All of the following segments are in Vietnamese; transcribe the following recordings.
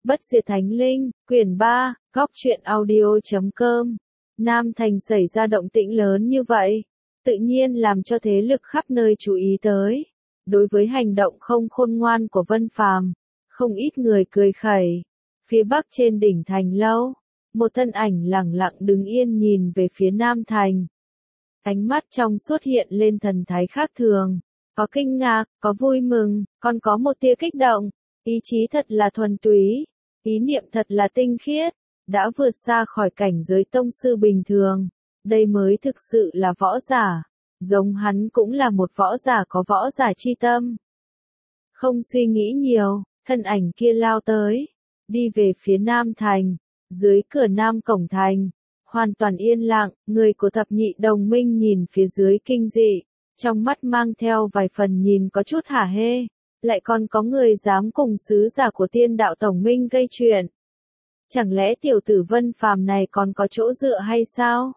Bất diệt thánh linh, quyển 3, góc truyện audio.com. Nam Thành xảy ra động tĩnh lớn như vậy, tự nhiên làm cho thế lực khắp nơi chú ý tới. Đối với hành động không khôn ngoan của Vân Phàm, không ít người cười khẩy. Phía bắc trên đỉnh thành lâu, một thân ảnh lẳng lặng đứng yên nhìn về phía Nam Thành. Ánh mắt trong suốt hiện lên thần thái khác thường, có kinh ngạc, có vui mừng, còn có một tia kích động. Ý chí thật là thuần túy, ý niệm thật là tinh khiết, đã vượt xa khỏi cảnh giới tông sư bình thường. Đây mới thực sự là võ giả, giống hắn cũng là một võ giả có võ giả chi tâm. Không suy nghĩ nhiều, thân ảnh kia lao tới, đi về phía Nam Thành, dưới cửa Nam cổng thành, hoàn toàn yên lặng, người của thập nhị đồng minh nhìn phía dưới kinh dị, trong mắt mang theo vài phần nhìn có chút hả hê. Lại còn có người dám cùng sứ giả của Tiên Đạo Tổng Minh gây chuyện. Chẳng lẽ tiểu tử Vân Phàm này còn có chỗ dựa hay sao?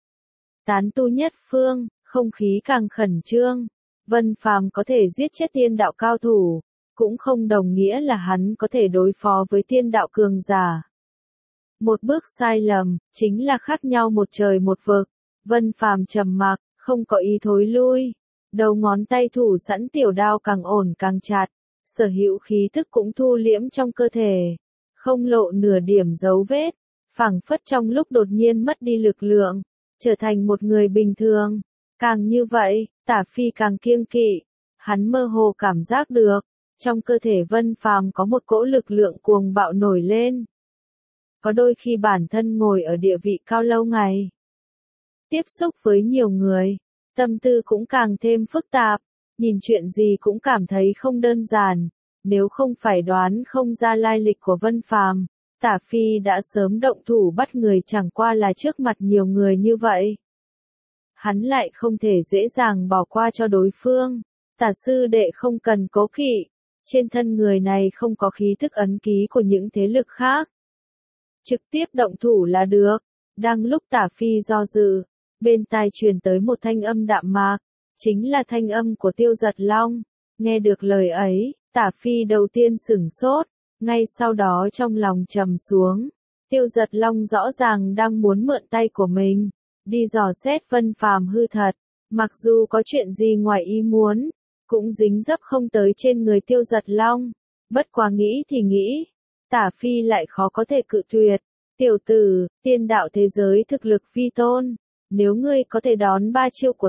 Tán tu nhất phương, không khí càng khẩn trương. Vân Phàm có thể giết chết tiên đạo cao thủ, cũng không đồng nghĩa là hắn có thể đối phó với tiên đạo cường giả. Một bước sai lầm, chính là khác nhau một trời một vực. Vân Phàm trầm mặc, không có ý thối lui. Đầu ngón tay thủ sẵn tiểu đao càng ổn càng chặt, sở hữu khí thức cũng thu liễm trong cơ thể, không lộ nửa điểm dấu vết, phảng phất trong lúc đột nhiên mất đi lực lượng, trở thành một người bình thường. Càng như vậy, Tả Phi càng kiêng kỵ, hắn mơ hồ cảm giác được, trong cơ thể Vân Phàm có một cỗ lực lượng cuồng bạo nổi lên. Có đôi khi bản thân ngồi ở địa vị cao lâu ngày, tiếp xúc với nhiều người, tâm tư cũng càng thêm phức tạp, nhìn chuyện gì cũng cảm thấy không đơn giản. Nếu không phải đoán không ra lai lịch của Vân Phàm, Tả Phi đã sớm động thủ bắt người, chẳng qua là trước mặt nhiều người như vậy. Hắn lại không thể dễ dàng bỏ qua cho đối phương. Tả sư đệ không cần cố kỵ, trên thân người này không có khí thức ấn ký của những thế lực khác. Trực tiếp động thủ là được. Đang lúc Tả Phi do dự, bên tai truyền tới một thanh âm đạm mạc, chính là thanh âm của Tiêu Giật Long. Nghe được lời ấy, Tả Phi đầu tiên sửng sốt, ngay sau đó trong lòng trầm xuống. Tiêu Giật Long rõ ràng đang muốn mượn tay của mình, đi dò xét Vân Phàm hư thật. Mặc dù có chuyện gì ngoài ý muốn, cũng dính dấp không tới trên người Tiêu Giật Long. Bất quá nghĩ thì nghĩ, Tả Phi lại khó có thể cự tuyệt. Tiểu tử, tiên đạo thế giới thực lực vi tôn. Nếu ngươi có thể đón 3 chiêu của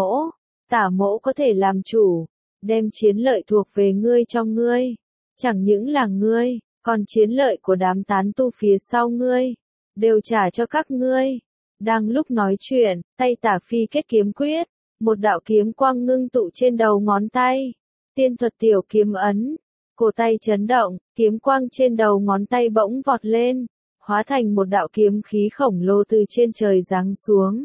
Tả mỗ có thể làm chủ, đem chiến lợi thuộc về ngươi cho ngươi. Chẳng những là ngươi, còn chiến lợi của đám tán tu phía sau ngươi, đều trả cho các ngươi. Đang lúc nói chuyện, tay Tả Phi kết kiếm quyết, một đạo kiếm quang ngưng tụ trên đầu ngón tay. Tiên thuật tiểu kiếm ấn, cổ tay chấn động, kiếm quang trên đầu ngón tay bỗng vọt lên, hóa thành một đạo kiếm khí khổng lồ từ trên trời giáng xuống,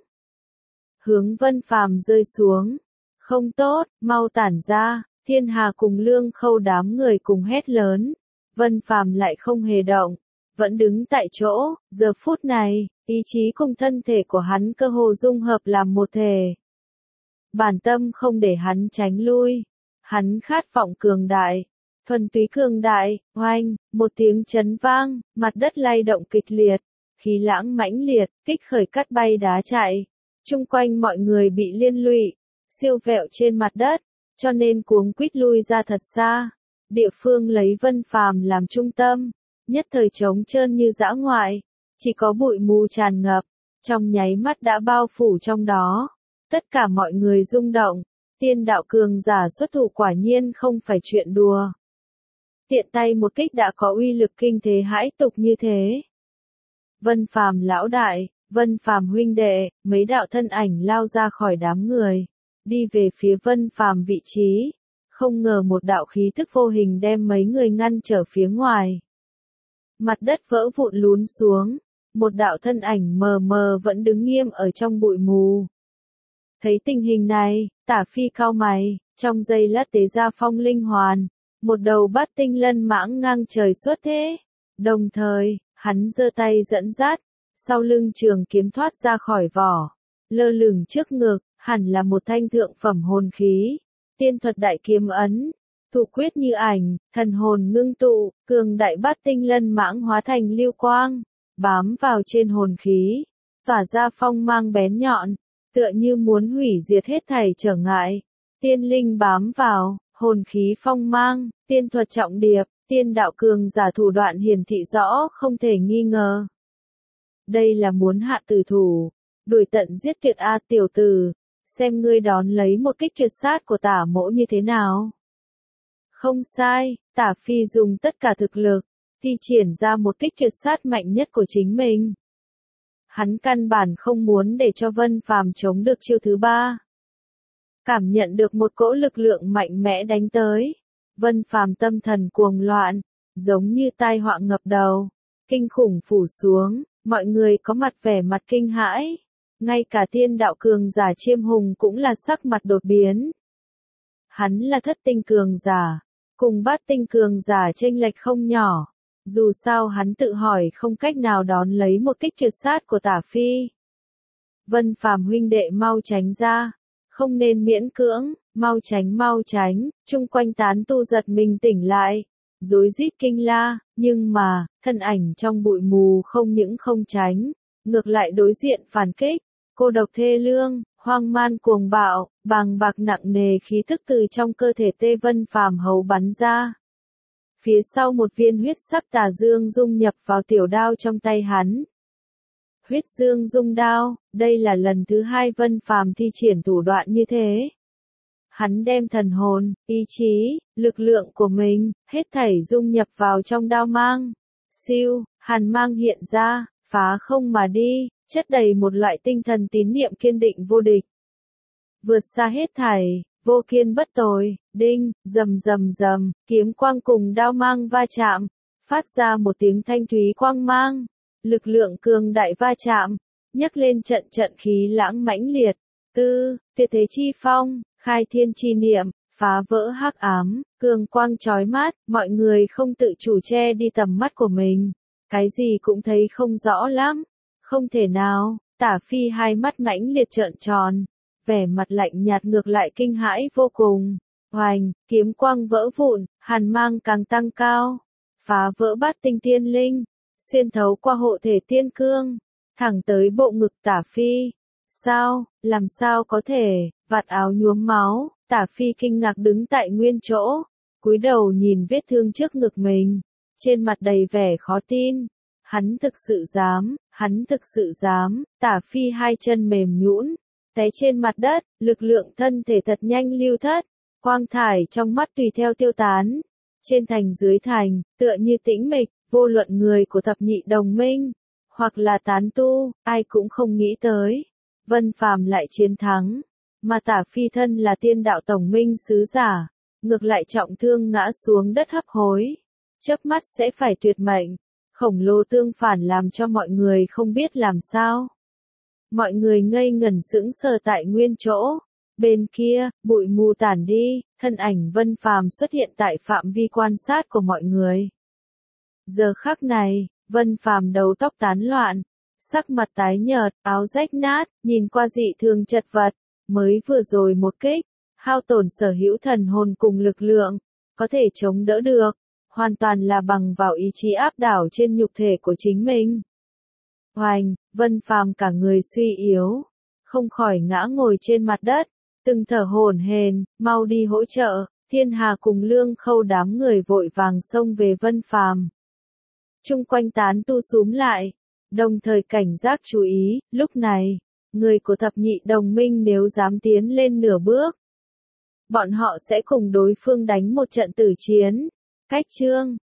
hướng Vân Phàm rơi xuống. Không tốt, mau tản ra. Thiên Hà cùng Lương Khâu đám người cùng hét lớn. Vân Phàm lại không hề động, vẫn đứng tại chỗ. Giờ phút này, ý chí cùng thân thể của hắn cơ hồ dung hợp làm một thể. Bản tâm không để hắn tránh lui, hắn khát vọng cường đại, thuần túy cường đại. Oanh, một tiếng chấn vang, mặt đất lay động kịch liệt, khí lãng mãnh liệt, kích khởi cắt bay đá chạy. Chung quanh mọi người bị liên lụy, siêu vẹo trên mặt đất, cho nên cuống quýt lui ra thật xa. Địa phương lấy Vân Phàm làm trung tâm, nhất thời trống trơn như dã ngoại, chỉ có bụi mù tràn ngập, trong nháy mắt đã bao phủ trong đó. Tất cả mọi người rung động, tiên đạo cường giả xuất thủ quả nhiên không phải chuyện đùa. Tiện tay một kích đã có uy lực kinh thế hãi tục như thế. Vân Phàm lão đại, Vân Phàm huynh đệ, mấy đạo thân ảnh lao ra khỏi đám người, đi về phía Vân Phàm vị trí. Không ngờ một đạo khí tức vô hình đem mấy người ngăn trở phía ngoài. Mặt đất vỡ vụn lún xuống, một đạo thân ảnh mờ mờ vẫn đứng nghiêm ở trong bụi mù. Thấy tình hình này, Tả Phi cau mày, trong giây lát tế ra phong linh hoàn, một đầu bát tinh lân mãng ngang trời xuất thế. Đồng thời, hắn giơ tay dẫn dắt, sau lưng trường kiếm thoát ra khỏi vỏ, lơ lửng trước ngực, hẳn là một thanh thượng phẩm hồn khí. Tiên thuật đại kiếm ấn, Thủ quyết như ảnh, thần hồn ngưng tụ, cường đại bát tinh lân mãng hóa thành lưu quang, bám vào trên hồn khí, tỏa ra phong mang bén nhọn, tựa như muốn hủy diệt hết thảy trở ngại. Tiên linh bám vào, hồn khí phong mang, tiên thuật trọng điệp, tiên đạo cường giả thủ đoạn hiển thị rõ không thể nghi ngờ. Đây là muốn hạ tử thủ, đuổi tận giết tuyệt a tiểu tử, xem ngươi đón lấy một kích tuyệt sát của Tả Mỗ như thế nào. Không sai, Tả Phi dùng tất cả thực lực, thi triển ra một kích tuyệt sát mạnh nhất của chính mình. Hắn căn bản không muốn để cho Vân Phàm chống được chiêu thứ ba. Cảm nhận được một cỗ lực lượng mạnh mẽ đánh tới, Vân Phàm tâm thần cuồng loạn, giống như tai họa ngập đầu, kinh khủng phủ xuống, mọi người có mặt vẻ mặt kinh hãi, ngay cả tiên đạo cường giả Chiêm Hùng cũng là sắc mặt đột biến. Hắn là thất tinh cường giả, cùng bát tinh cường giả chênh lệch không nhỏ, dù sao hắn tự hỏi không cách nào đón lấy một kích tuyệt sát của Tả Phi. Vân Phàm huynh đệ mau tránh ra, không nên miễn cưỡng, mau tránh, chung quanh tán tu giật mình tỉnh lại, rối rít kinh la, nhưng mà, thân ảnh trong bụi mù không những không tránh, ngược lại đối diện phản kích, cô độc thê lương, hoang man cuồng bạo, bàng bạc nặng nề khí thức từ trong cơ thể Tê Vân Phàm hầu bắn ra. Phía sau một viên huyết sắc tà dương dung nhập vào tiểu đao trong tay hắn. Huyết dương dung đao, đây là lần thứ hai Vân Phàm thi triển thủ đoạn như thế. Hắn đem thần hồn, ý chí, lực lượng của mình, hết thảy dung nhập vào trong đao mang. Siêu, hàn mang hiện ra, phá không mà đi, chất đầy một loại tinh thần tín niệm kiên định vô địch. Vượt xa hết thảy, vô kiên bất tồi, đinh, rầm rầm rầm, kiếm quang cùng đao mang va chạm, phát ra một tiếng thanh thúy quang mang. Lực lượng cường đại va chạm, nhấc lên trận trận khí lãng mãnh liệt. Tuyệt thế chi phong, khai thiên chi niệm, phá vỡ hắc ám, cường quang chói mắt, mọi người không tự chủ che đi tầm mắt của mình. Cái gì cũng thấy không rõ lắm. Không thể nào, Tả Phi hai mắt mãnh liệt trợn tròn, vẻ mặt lạnh nhạt ngược lại kinh hãi vô cùng. Hoành, kiếm quang vỡ vụn, hàn mang càng tăng cao, phá vỡ bát tinh tiên linh, xuyên thấu qua hộ thể tiên cương, thẳng tới bộ ngực Tả Phi. Sao, làm sao có thể, vạt áo nhuốm máu, Tả Phi kinh ngạc đứng tại nguyên chỗ, cúi đầu nhìn vết thương trước ngực mình, trên mặt đầy vẻ khó tin. Hắn thực sự dám, Tả Phi hai chân mềm nhũn, té trên mặt đất, lực lượng thân thể thật nhanh lưu thất, quang thải trong mắt tùy theo tiêu tán. Trên thành dưới thành, tựa như tĩnh mịch, vô luận người của thập nhị đồng minh, hoặc là tán tu, ai cũng không nghĩ tới. Vân Phàm lại chiến thắng, mà Tả Phi thân là tiên đạo tổng minh sứ giả, ngược lại trọng thương ngã xuống đất hấp hối, chớp mắt sẽ phải tuyệt mệnh. Khổng lồ tương phản làm cho mọi người không biết làm sao. Mọi người ngây ngẩn sững sờ tại nguyên chỗ. Bên kia, bụi mù tản đi, thân ảnh Vân Phàm xuất hiện tại phạm vi quan sát của mọi người. Giờ khắc này, Vân Phàm đầu tóc tán loạn, sắc mặt tái nhợt, áo rách nát, nhìn qua dị thường chật vật, mới vừa rồi một kích, hao tổn sở hữu thần hồn cùng lực lượng, có thể chống đỡ được, hoàn toàn là bằng vào ý chí áp đảo trên nhục thể của chính mình. Hoành, Vân Phàm cả người suy yếu, không khỏi ngã ngồi trên mặt đất, từng thở hổn hển, mau đi hỗ trợ. Thiên Hà cùng Lương Khâu đám người vội vàng xông về Vân Phàm. Chung quanh tán tu xúm lại, đồng thời cảnh giác chú ý, lúc này, người của thập nhị đồng minh nếu dám tiến lên nửa bước, bọn họ sẽ cùng đối phương đánh một trận tử chiến. Cách chương